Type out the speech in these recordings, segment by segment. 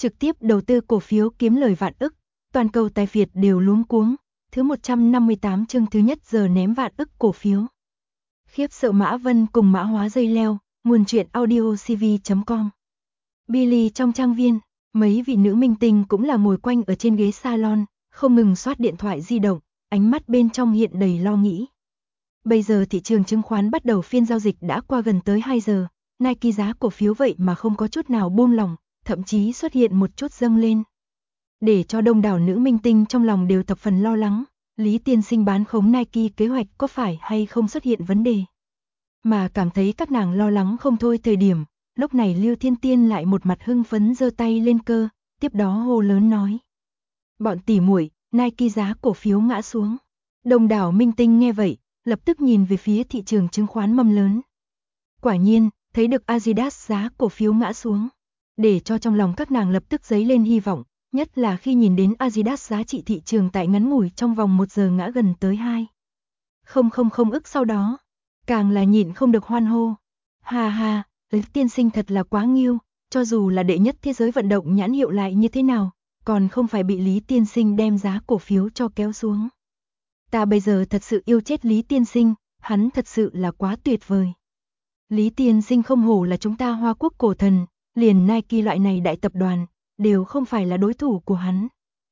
trực tiếp đầu tư cổ phiếu kiếm lời vạn ức, toàn cầu tài phiệt đều luống cuống, thứ 158 chương thứ nhất giờ ném vạn ức cổ phiếu. Khiếp sợ Mã Vân cùng mã hóa dây leo, nguồn truyện audiocv.com. Billy trong trang viên, mấy vị nữ minh tinh cũng là ngồi quanh ở trên ghế salon, không ngừng soát điện thoại di động, ánh mắt bên trong hiện đầy lo nghĩ. Bây giờ thị trường chứng khoán bắt đầu phiên giao dịch đã qua gần tới 2 giờ, Nike giá cổ phiếu vậy mà không có chút nào buông lỏng, thậm chí xuất hiện một chút dâng lên. Để cho đông đảo nữ minh tinh trong lòng đều thập phần lo lắng, Lý tiên sinh bán khống Nike kế hoạch có phải hay không xuất hiện vấn đề. Mà cảm thấy các nàng lo lắng không thôi thời điểm, lúc này Lưu Thiên Tiên lại một mặt hưng phấn giơ tay lên cơ, tiếp đó hô lớn nói. Bọn tỷ muội, Nike giá cổ phiếu ngã xuống. Đông đảo minh tinh nghe vậy, lập tức nhìn về phía thị trường chứng khoán mâm lớn. Quả nhiên, thấy được Adidas giá cổ phiếu ngã xuống. Để cho trong lòng các nàng lập tức dấy lên hy vọng, nhất là khi nhìn đến Adidas giá trị thị trường tại ngắn ngủi trong vòng 1 giờ ngã gần tới 2,000 ức sau đó. Càng là nhịn không được hoan hô. Ha ha, Lý tiên sinh thật là quá nghiêu, cho dù là đệ nhất thế giới vận động nhãn hiệu lại như thế nào, còn không phải bị Lý tiên sinh đem giá cổ phiếu cho kéo xuống. Ta bây giờ thật sự yêu chết Lý tiên sinh, hắn thật sự là quá tuyệt vời. Lý tiên sinh không hổ là chúng ta Hoa Quốc cổ thần, liền Nike loại này đại tập đoàn, đều không phải là đối thủ của hắn.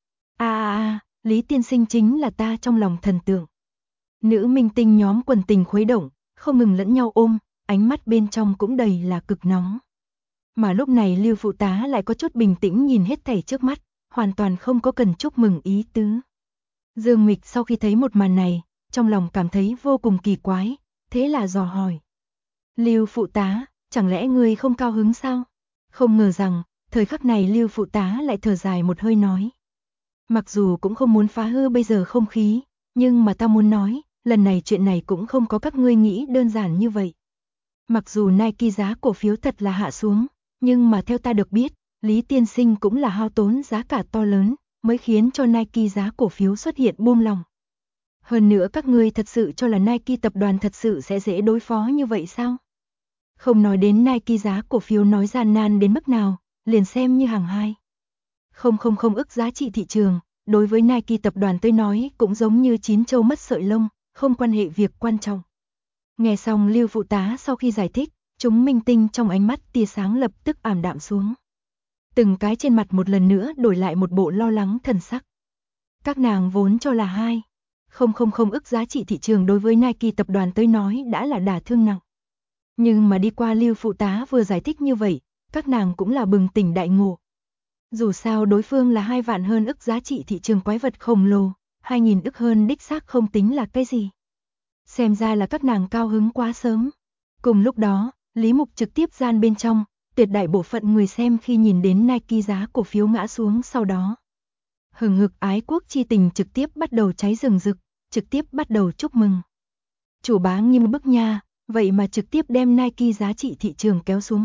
Lý tiên sinh chính là ta trong lòng thần tượng. Nữ minh tinh nhóm quần tình khuấy động, không ngừng lẫn nhau ôm, ánh mắt bên trong cũng đầy là cực nóng. Mà lúc này Lưu phụ tá lại có chút bình tĩnh nhìn hết thảy trước mắt, hoàn toàn không có cần chúc mừng ý tứ. Dương Mịch sau khi thấy một màn này, trong lòng cảm thấy vô cùng kỳ quái, thế là dò hỏi. Lưu phụ tá, chẳng lẽ ngươi không cao hứng sao? Không ngờ rằng, thời khắc này Lưu phụ tá lại thở dài một hơi nói. Mặc dù cũng không muốn phá hư bây giờ không khí, nhưng mà ta muốn nói, lần này chuyện này cũng không có các ngươi nghĩ đơn giản như vậy. Mặc dù Nike giá cổ phiếu thật là hạ xuống, nhưng mà theo ta được biết, Lý tiên sinh cũng là hao tốn giá cả to lớn, mới khiến cho Nike giá cổ phiếu xuất hiện buông lỏng. Hơn nữa các ngươi thật sự cho là Nike tập đoàn thật sự sẽ dễ đối phó như vậy sao? Không nói đến Nike giá cổ phiếu nói gian nan đến mức nào, liền xem như hàng 2,000 ức giá trị thị trường, đối với Nike tập đoàn tới nói cũng giống như 9 châu mất sợi lông, không quan hệ việc quan trọng. Nghe xong Lưu phụ tá sau khi giải thích, chúng minh tinh trong ánh mắt tia sáng lập tức ảm đạm xuống. Từng cái trên mặt một lần nữa đổi lại một bộ lo lắng thần sắc. Các nàng vốn cho là 2,000 ức giá trị thị trường đối với Nike tập đoàn tới nói đã là đả thương nặng. Nhưng mà đi qua Lưu phụ tá vừa giải thích như vậy, các nàng cũng là bừng tỉnh đại ngộ. Dù sao đối phương là 2 vạn hơn ức giá trị thị trường quái vật khổng lồ, 2.000 ức hơn đích xác không tính là cái gì. Xem ra là các nàng cao hứng quá sớm. Cùng lúc đó, Lý Mục trực tiếp gian bên trong, tuyệt đại bộ phận người xem khi nhìn đến Nike giá cổ phiếu ngã xuống sau đó. Hừng hực ái quốc chi tình trực tiếp bắt đầu cháy rừng rực, trực tiếp bắt đầu chúc mừng. Chủ bá nghiêm bức nha, vậy mà trực tiếp đem Nike giá trị thị trường kéo xuống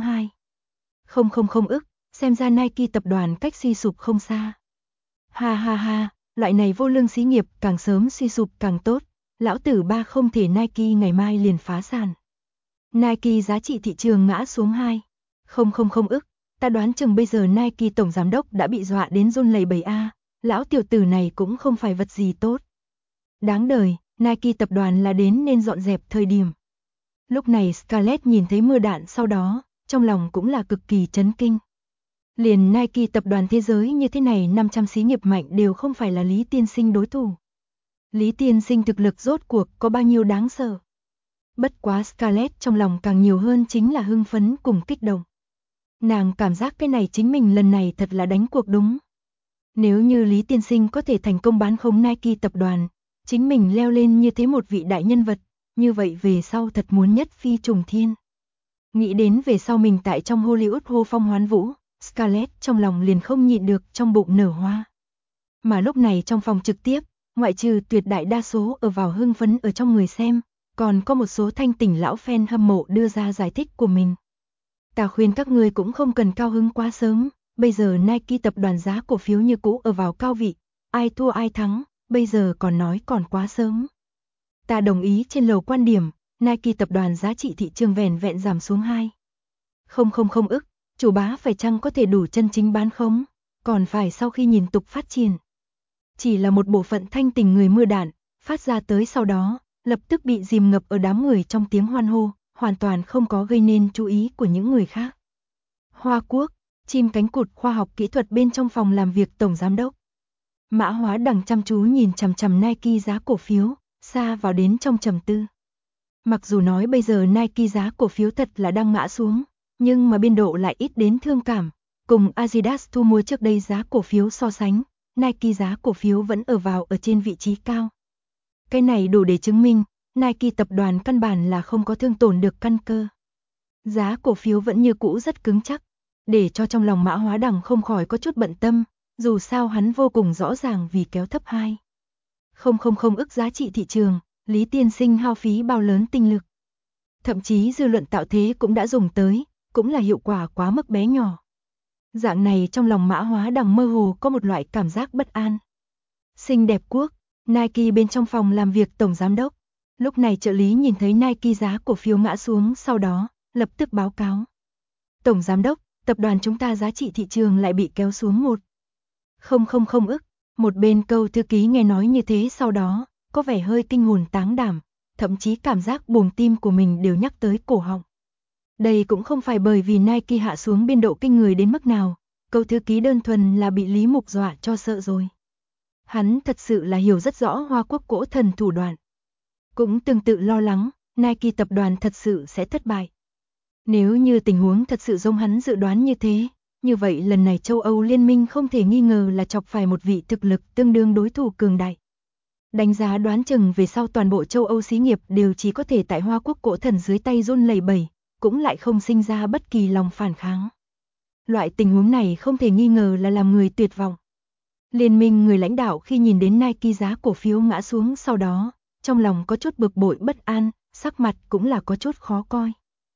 2,000 ức, xem ra Nike tập đoàn cách suy sụp không xa. Ha ha ha, loại này vô lương xí nghiệp càng sớm suy sụp càng tốt, lão tử ba không thể Nike ngày mai liền phá sản. Nike giá trị thị trường ngã xuống 2,000 ức, ta đoán chừng bây giờ Nike tổng giám đốc đã bị dọa đến run lẩy bẩy a, lão tiểu tử này cũng không phải vật gì tốt. Đáng đời, Nike tập đoàn là đến nên dọn dẹp thời điểm. Lúc này Scarlett nhìn thấy mưa đạn sau đó, trong lòng cũng là cực kỳ chấn kinh. Liền Nike tập đoàn thế giới như thế này 500 xí nghiệp mạnh đều không phải là Lý tiên sinh đối thủ. Lý tiên sinh thực lực rốt cuộc có bao nhiêu đáng sợ. Bất quá Scarlett trong lòng càng nhiều hơn chính là hưng phấn cùng kích động. Nàng cảm giác cái này chính mình lần này thật là đánh cuộc đúng. Nếu như Lý tiên sinh có thể thành công bán khống Nike tập đoàn, chính mình leo lên như thế một vị đại nhân vật, như vậy về sau thật muốn nhất phi trùng thiên. Nghĩ đến về sau mình tại trong Hollywood hô phong hoán vũ, Scarlett trong lòng liền không nhịn được trong bụng nở hoa. Mà lúc này trong phòng trực tiếp, ngoại trừ tuyệt đại đa số ở vào hưng phấn ở trong người xem, còn có một số thanh tỉnh lão fan hâm mộ đưa ra giải thích của mình. Ta khuyên các ngươi cũng không cần cao hứng quá sớm, bây giờ Nike tập đoàn giá cổ phiếu như cũ ở vào cao vị, ai thua ai thắng, bây giờ còn nói còn quá sớm. Ta đồng ý trên lầu quan điểm, Nike tập đoàn giá trị thị trường vẻn vẹn giảm xuống 2,000 ức, chủ bá phải chăng có thể đủ chân chính bán khống, còn phải sau khi nhìn tục phát triển. Chỉ là một bộ phận thanh tình người mưa đạn, phát ra tới sau đó, lập tức bị dìm ngập ở đám người trong tiếng hoan hô, hoàn toàn không có gây nên chú ý của những người khác. Hoa Quốc, chim cánh cụt khoa học kỹ thuật bên trong phòng làm việc tổng giám đốc. Mã Hóa Đằng chăm chú nhìn chằm chằm Nike giá cổ phiếu, xa vào đến trong trầm tư. Mặc dù nói bây giờ Nike giá cổ phiếu thật là đang ngã xuống, nhưng mà biên độ lại ít đến thương cảm, cùng Adidas thu mua trước đây giá cổ phiếu so sánh, Nike giá cổ phiếu vẫn ở trên vị trí cao. Cái này đủ để chứng minh, Nike tập đoàn căn bản là không có thương tổn được căn cơ. Giá cổ phiếu vẫn như cũ rất cứng chắc, để cho trong lòng Mã Hóa Đằng không khỏi có chút bận tâm, dù sao hắn vô cùng rõ ràng vì kéo thấp 2,000 ức giá trị thị trường, Lý tiên sinh hao phí bao lớn tinh lực. Thậm chí dư luận tạo thế cũng đã dùng tới, cũng là hiệu quả quá mức bé nhỏ. Dạng này trong lòng Mã Hóa Đằng mơ hồ có một loại cảm giác bất an. Xinh đẹp quốc, Nike bên trong phòng làm việc tổng giám đốc. Lúc này trợ lý nhìn thấy Nike giá cổ phiếu ngã xuống, sau đó lập tức báo cáo. Tổng giám đốc, tập đoàn chúng ta giá trị thị trường lại bị kéo xuống 1,000 ức. Một bên câu thư ký nghe nói như thế sau đó, có vẻ hơi kinh hồn táng đảm, thậm chí cảm giác buồng tim của mình đều nhắc tới cổ họng. Đây cũng không phải bởi vì Nike hạ xuống biên độ kinh người đến mức nào, câu thư ký đơn thuần là bị Lý Mục dọa cho sợ rồi. Hắn thật sự là hiểu rất rõ Hoa Quốc cỗ thần thủ đoạn. Cũng tương tự lo lắng, Nike tập đoàn thật sự sẽ thất bại. Nếu như tình huống thật sự giống hắn dự đoán như thế, như vậy lần này châu Âu liên minh không thể nghi ngờ là chọc phải một vị thực lực tương đương đối thủ cường đại. Đánh giá đoán chừng về sau toàn bộ châu Âu xí nghiệp đều chỉ có thể tại Hoa Quốc cỗ thần dưới tay run lẩy bẩy, cũng lại không sinh ra bất kỳ lòng phản kháng. Loại tình huống này không thể nghi ngờ là làm người tuyệt vọng. Liên minh người lãnh đạo khi nhìn đến Nike giá cổ phiếu ngã xuống sau đó, trong lòng có chút bực bội bất an, sắc mặt cũng là có chút khó coi.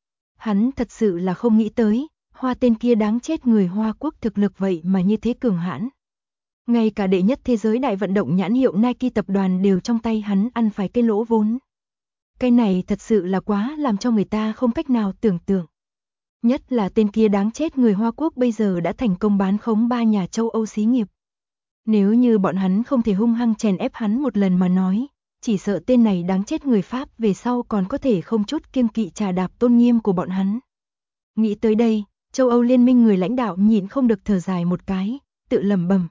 Hắn thật sự là không nghĩ tới, Hoa tên kia đáng chết người Hoa Quốc thực lực vậy mà như thế cường hãn. Ngay cả đệ nhất thế giới đại vận động nhãn hiệu Nike tập đoàn đều trong tay hắn ăn phải cái lỗ vốn. Cái này thật sự là quá làm cho người ta không cách nào tưởng tượng. Nhất là tên kia đáng chết người Hoa Quốc bây giờ đã thành công bán khống 3 nhà châu Âu xí nghiệp. Nếu như bọn hắn không thể hung hăng chèn ép hắn một lần mà nói, chỉ sợ tên này đáng chết người Pháp về sau còn có thể không chút kiêng kỵ trà đạp tôn nghiêm của bọn hắn. Nghĩ tới đây, châu Âu liên minh người lãnh đạo nhịn không được thở dài một cái, tự lẩm bẩm.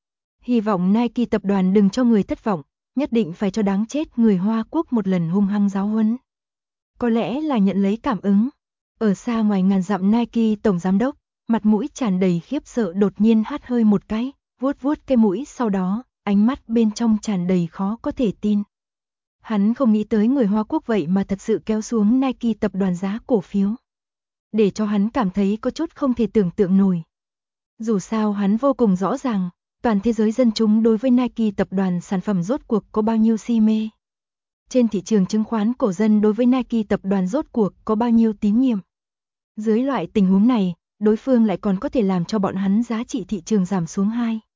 Hy vọng Nike tập đoàn đừng cho người thất vọng, nhất định phải cho đáng chết người Hoa Quốc một lần hung hăng giáo huấn. Có lẽ là nhận lấy cảm ứng. Ở xa ngoài ngàn dặm Nike tổng giám đốc, mặt mũi tràn đầy khiếp sợ đột nhiên hắt hơi một cái, vuốt vuốt cái mũi sau đó, ánh mắt bên trong tràn đầy khó có thể tin. Hắn không nghĩ tới người Hoa Quốc vậy mà thật sự kéo xuống Nike tập đoàn giá cổ phiếu. Để cho hắn cảm thấy có chút không thể tưởng tượng nổi. Dù sao hắn vô cùng rõ ràng, toàn thế giới dân chúng đối với Nike tập đoàn sản phẩm rốt cuộc có bao nhiêu si mê. Trên thị trường chứng khoán cổ dân đối với Nike tập đoàn rốt cuộc có bao nhiêu tín nhiệm. Dưới loại tình huống này, đối phương lại còn có thể làm cho bọn hắn giá trị thị trường giảm xuống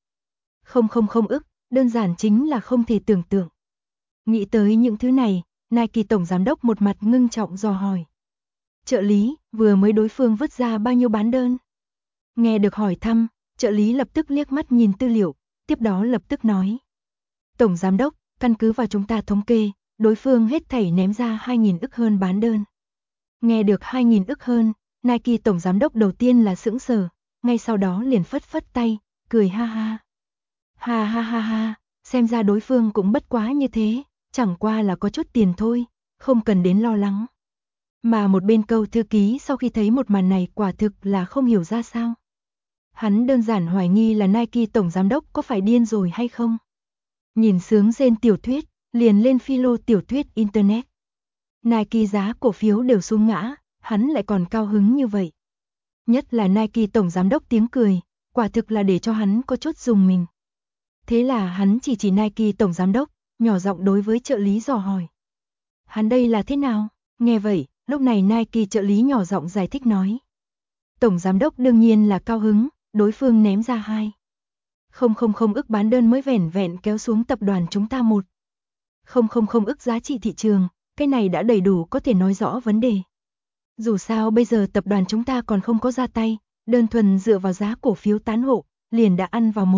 2,000 ức, đơn giản chính là không thể tưởng tượng. Nghĩ tới những thứ này, Nike tổng giám đốc một mặt ngưng trọng dò hỏi. Trợ lý, vừa mới đối phương vứt ra bao nhiêu bán đơn? Nghe được hỏi thăm, trợ lý lập tức liếc mắt nhìn tư liệu, tiếp đó lập tức nói. Tổng giám đốc, căn cứ vào chúng ta thống kê, đối phương hết thảy ném ra 2.000 ức hơn bán đơn. Nghe được 2.000 ức hơn, Nike tổng giám đốc đầu tiên là sững sờ, ngay sau đó liền phất phất tay, cười ha ha. Ha ha ha ha, xem ra đối phương cũng bất quá như thế, chẳng qua là có chút tiền thôi, không cần đến lo lắng. Mà một bên câu thư ký sau khi thấy một màn này quả thực là không hiểu ra sao. Hắn đơn giản hoài nghi là Nike tổng giám đốc có phải điên rồi hay không. Nhìn sướng rên tiểu thuyết, liền lên philo tiểu thuyết internet. Nike giá cổ phiếu đều xuống ngã, hắn lại còn cao hứng như vậy. Nhất là Nike tổng giám đốc tiếng cười, quả thực là để cho hắn có chút rùng mình. Thế là hắn chỉ Nike tổng giám đốc, nhỏ giọng đối với trợ lý dò hỏi. Hắn đây là thế nào? Nghe vậy, lúc này Nike trợ lý nhỏ giọng giải thích nói. Tổng giám đốc đương nhiên là cao hứng, đối phương ném ra 2,000 ức bán đơn mới vẻn vẹn kéo xuống tập đoàn chúng ta 1,000 ức giá trị thị trường, cái này đã đầy đủ có thể nói rõ vấn đề. Dù sao bây giờ tập đoàn chúng ta còn không có ra tay, đơn thuần dựa vào giá cổ phiếu tán hộ, liền đã ăn vào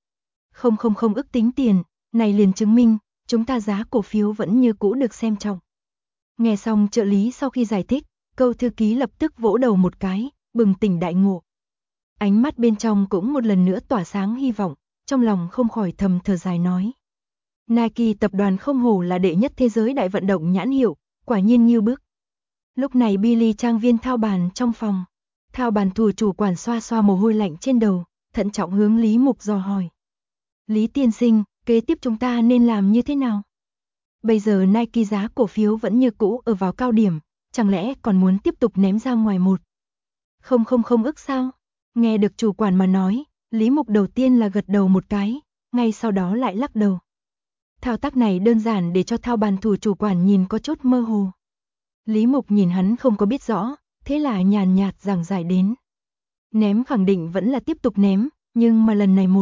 1,000 ức tính tiền, này liền chứng minh, chúng ta giá cổ phiếu vẫn như cũ được xem trọng. Nghe xong trợ lý sau khi giải thích, Câu thư ký lập tức vỗ đầu một cái, bừng tỉnh đại ngộ. Ánh mắt bên trong cũng một lần nữa tỏa sáng hy vọng, trong lòng không khỏi thầm thở dài nói. Nike tập đoàn không hổ là đệ nhất thế giới đại vận động nhãn hiệu, quả nhiên như bức. Lúc này Billy trang viên thao bàn trong phòng. Thao bàn thủ chủ quản xoa xoa mồ hôi lạnh trên đầu, thận trọng hướng Lý Mục dò hỏi. Lý tiên sinh, kế tiếp chúng ta nên làm như thế nào? Bây giờ Nike giá cổ phiếu vẫn như cũ ở vào cao điểm, chẳng lẽ còn muốn tiếp tục ném ra ngoài 1,000 ức sao? Nghe được chủ quản mà nói, Lý Mục đầu tiên là gật đầu một cái, ngay sau đó lại lắc đầu. Thao tác này đơn giản để cho thao bàn thủ chủ quản nhìn có chút mơ hồ. Lý Mục nhìn hắn không có biết rõ, thế là nhàn nhạt giảng giải đến. Ném khẳng định vẫn là tiếp tục ném, nhưng mà lần này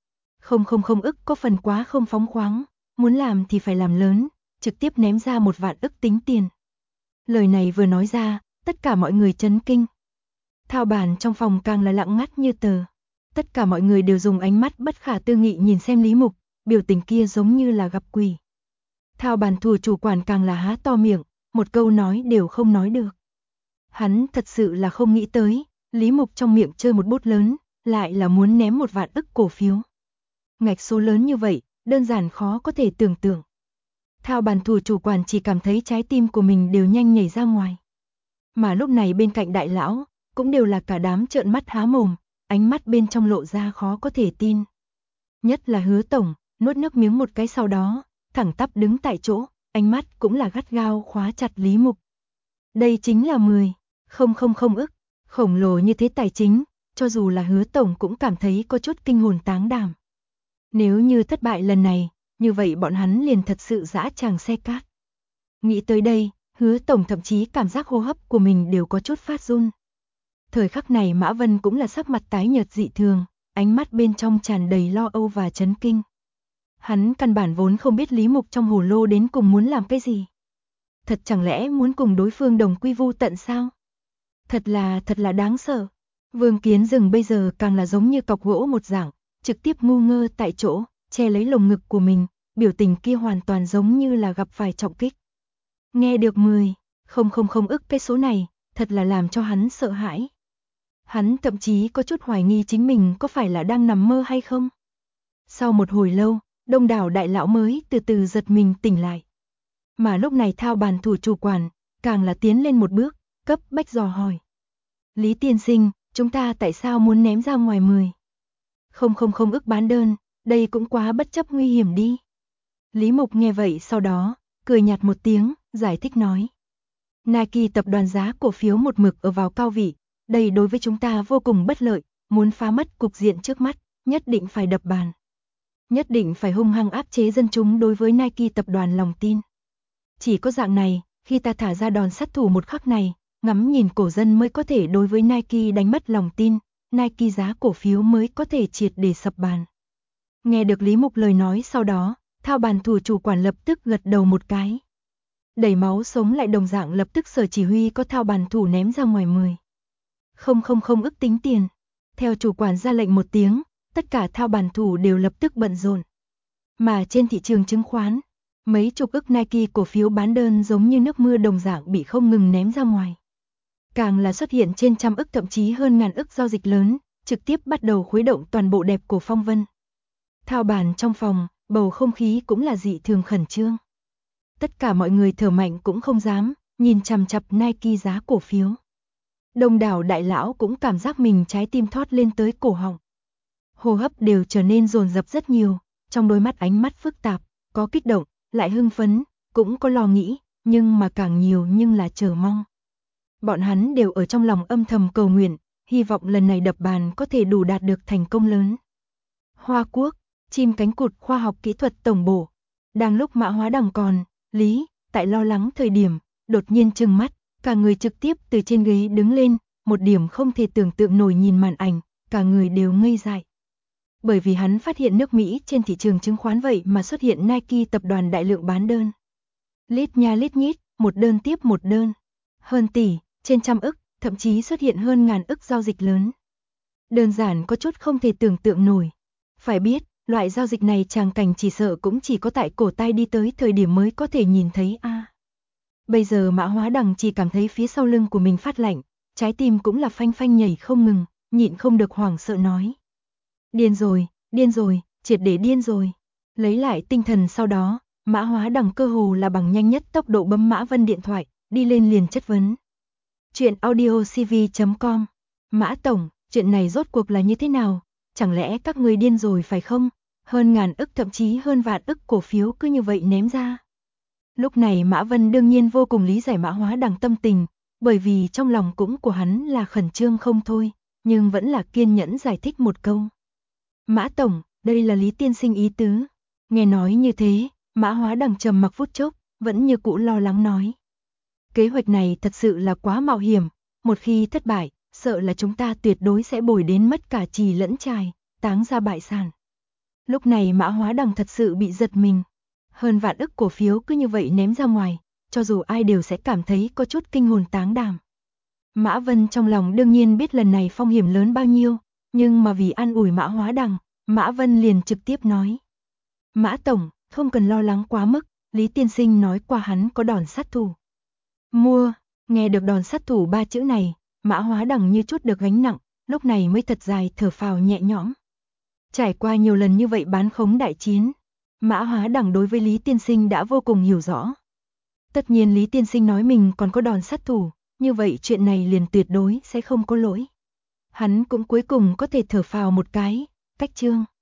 1,000 ức có phần quá không phóng khoáng, muốn làm thì phải làm lớn, trực tiếp ném ra 1 vạn ức tính tiền. Lời này vừa nói ra, tất cả mọi người chấn kinh. Thao bàn trong phòng càng là lặng ngắt như tờ. Tất cả mọi người đều dùng ánh mắt bất khả tư nghị nhìn xem Lý Mục, biểu tình kia giống như là gặp quỷ. Thao bàn thủ chủ quản càng là há to miệng, một câu nói đều không nói được. Hắn thật sự là không nghĩ tới, Lý Mục trong miệng chơi một bút lớn, lại là muốn ném 1 vạn ức cổ phiếu. Ngạch số lớn như vậy, đơn giản khó có thể tưởng tượng. Thao bàn thủ chủ quản chỉ cảm thấy trái tim của mình đều nhanh nhảy ra ngoài. Mà lúc này bên cạnh đại lão, cũng đều là cả đám trợn mắt há mồm, ánh mắt bên trong lộ ra khó có thể tin. Nhất là Hứa tổng, nuốt nước miếng một cái sau đó, thẳng tắp đứng tại chỗ, ánh mắt cũng là gắt gao khóa chặt Lý Mục. Đây chính là 10,000 ức, khổng lồ như thế tài chính, cho dù là Hứa tổng cũng cảm thấy có chút kinh hồn táng đảm. Nếu như thất bại lần này, như vậy bọn hắn liền thật sự dã tràng xe cát. Nghĩ tới đây, Hứa tổng thậm chí cảm giác hô hấp của mình đều có chút phát run. Thời khắc này Mã Vân cũng là sắc mặt tái nhợt dị thường, ánh mắt bên trong tràn đầy lo âu và chấn kinh. Hắn căn bản vốn không biết Lý Mục trong hồ lô đến cùng muốn làm cái gì. Thật chẳng lẽ muốn cùng đối phương đồng quy vu tận sao? Thật là đáng sợ. Vương Kiến Dừng bây giờ càng là giống như cọc gỗ một dạng, trực tiếp ngu ngơ tại chỗ, che lấy lồng ngực của mình, biểu tình kia hoàn toàn giống như là gặp phải trọng kích. Nghe được 10,000 ức cái số này, thật là làm cho hắn sợ hãi. Hắn thậm chí có chút hoài nghi chính mình có phải là đang nằm mơ hay không. Sau một hồi lâu, đông đảo đại lão mới từ từ giật mình tỉnh lại. Mà lúc này thao bàn thủ chủ quản, càng là tiến lên một bước, cấp bách dò hỏi. Lý tiên sinh, chúng ta tại sao muốn ném ra ngoài 10,000 ức bán đơn, đây cũng quá bất chấp nguy hiểm đi. Lý Mục nghe vậy sau đó, cười nhạt một tiếng, giải thích nói. Nike tập đoàn giá cổ phiếu một mực ở vào cao vị, đây đối với chúng ta vô cùng bất lợi, muốn phá mất cục diện trước mắt, nhất định phải đập bàn. Nhất định phải hung hăng áp chế dân chúng đối với Nike tập đoàn lòng tin. Chỉ có dạng này, khi ta thả ra đòn sát thủ một khắc này, ngắm nhìn cổ dân mới có thể đối với Nike đánh mất lòng tin, Nike giá cổ phiếu mới có thể triệt để sập bàn. Nghe được Lý Mục lời nói sau đó, thao bàn thủ chủ quản lập tức gật đầu một cái. Đẩy máu sống lại đồng dạng lập tức sở chỉ huy có thao bàn thủ ném ra ngoài 10,000 ức tính tiền. Theo chủ quản ra lệnh một tiếng, tất cả thao bàn thủ đều lập tức bận rộn. Mà trên thị trường chứng khoán, mấy chục ức Nike cổ phiếu bán đơn giống như nước mưa đồng dạng bị không ngừng ném ra ngoài. Càng là xuất hiện trên trăm ức thậm chí hơn ngàn ức giao dịch lớn, trực tiếp bắt đầu khuấy động toàn bộ đẹp cổ phong vân. Thao bàn trong phòng, bầu không khí cũng là dị thường khẩn trương. Tất cả mọi người thở mạnh cũng không dám, nhìn chằm chằm Nike giá cổ phiếu. Đông đảo đại lão cũng cảm giác mình trái tim thoát lên tới cổ họng. Hô hấp đều trở nên dồn dập rất nhiều, trong đôi mắt ánh mắt phức tạp, có kích động, lại hưng phấn, cũng có lo nghĩ, nhưng mà càng nhiều nhưng là chờ mong. Bọn hắn đều ở trong lòng âm thầm cầu nguyện, hy vọng lần này đập bàn có thể đủ đạt được thành công lớn. Hoa Quốc, chim cánh cụt khoa học kỹ thuật tổng bộ. Đang lúc Mã Hóa Đằng còn, Lý, tại lo lắng thời điểm, đột nhiên trừng mắt, cả người trực tiếp từ trên ghế đứng lên, một điểm không thể tưởng tượng nổi nhìn màn ảnh, cả người đều ngây dại. Bởi vì hắn phát hiện nước Mỹ trên thị trường chứng khoán vậy mà xuất hiện Nike tập đoàn đại lượng bán đơn. Lít nha lít nhít, một đơn tiếp một đơn. Hơn tỷ, trên trăm ức, thậm chí xuất hiện hơn ngàn ức giao dịch lớn. Đơn giản có chút không thể tưởng tượng nổi. Phải biết, loại giao dịch này tràng cảnh chỉ sợ cũng chỉ có tại cổ tay đi tới thời điểm mới có thể nhìn thấy a. Bây giờ Mã Hóa Đằng chỉ cảm thấy phía sau lưng của mình phát lạnh, trái tim cũng là phanh phanh nhảy không ngừng, nhịn không được hoảng sợ nói. Điên rồi, triệt để điên rồi. Lấy lại tinh thần sau đó, Mã Hóa Đằng cơ hồ là bằng nhanh nhất tốc độ bấm Mã Vân điện thoại, đi lên liền chất vấn. Chuyện audiocv.com. Mã Tổng, chuyện này rốt cuộc là như thế nào? Chẳng lẽ các người điên rồi phải không? Hơn ngàn ức thậm chí hơn vạn ức cổ phiếu cứ như vậy ném ra. Lúc này Mã Vân đương nhiên vô cùng lý giải Mã Hóa Đằng tâm tình, bởi vì trong lòng cũng của hắn là khẩn trương không thôi, nhưng vẫn là kiên nhẫn giải thích một câu. Mã Tổng, đây là Lý Tiên Sinh ý tứ. Nghe nói như thế, Mã Hóa Đằng trầm mặc phút chốc, vẫn như cũ lo lắng nói. Kế hoạch này thật sự là quá mạo hiểm, một khi thất bại, sợ là chúng ta tuyệt đối sẽ bồi đến mất cả trì lẫn trài, táng ra bại sản. Lúc này Mã Hóa Đằng thật sự bị giật mình. Hơn vạn ức cổ phiếu cứ như vậy ném ra ngoài, cho dù ai đều sẽ cảm thấy có chút kinh hồn táng đảm. Mã Vân trong lòng đương nhiên biết lần này phong hiểm lớn bao nhiêu, nhưng mà vì an ủi Mã Hóa Đằng, Mã Vân liền trực tiếp nói. Mã Tổng, không cần lo lắng quá mức, Lý Tiên Sinh nói qua hắn có đòn sát thủ. Mua, nghe được đòn sát thủ ba chữ này, Mã Hóa Đằng như chút được gánh nặng, lúc này mới thật dài thở phào nhẹ nhõm. Trải qua nhiều lần như vậy bán khống đại chiến, Mã Hóa Đằng đối với Lý Tiên Sinh đã vô cùng hiểu rõ. Tất nhiên Lý Tiên Sinh nói mình còn có đòn sát thủ, như vậy chuyện này liền tuyệt đối sẽ không có lỗi. Hắn cũng cuối cùng có thể thở phào một cái, cách chương.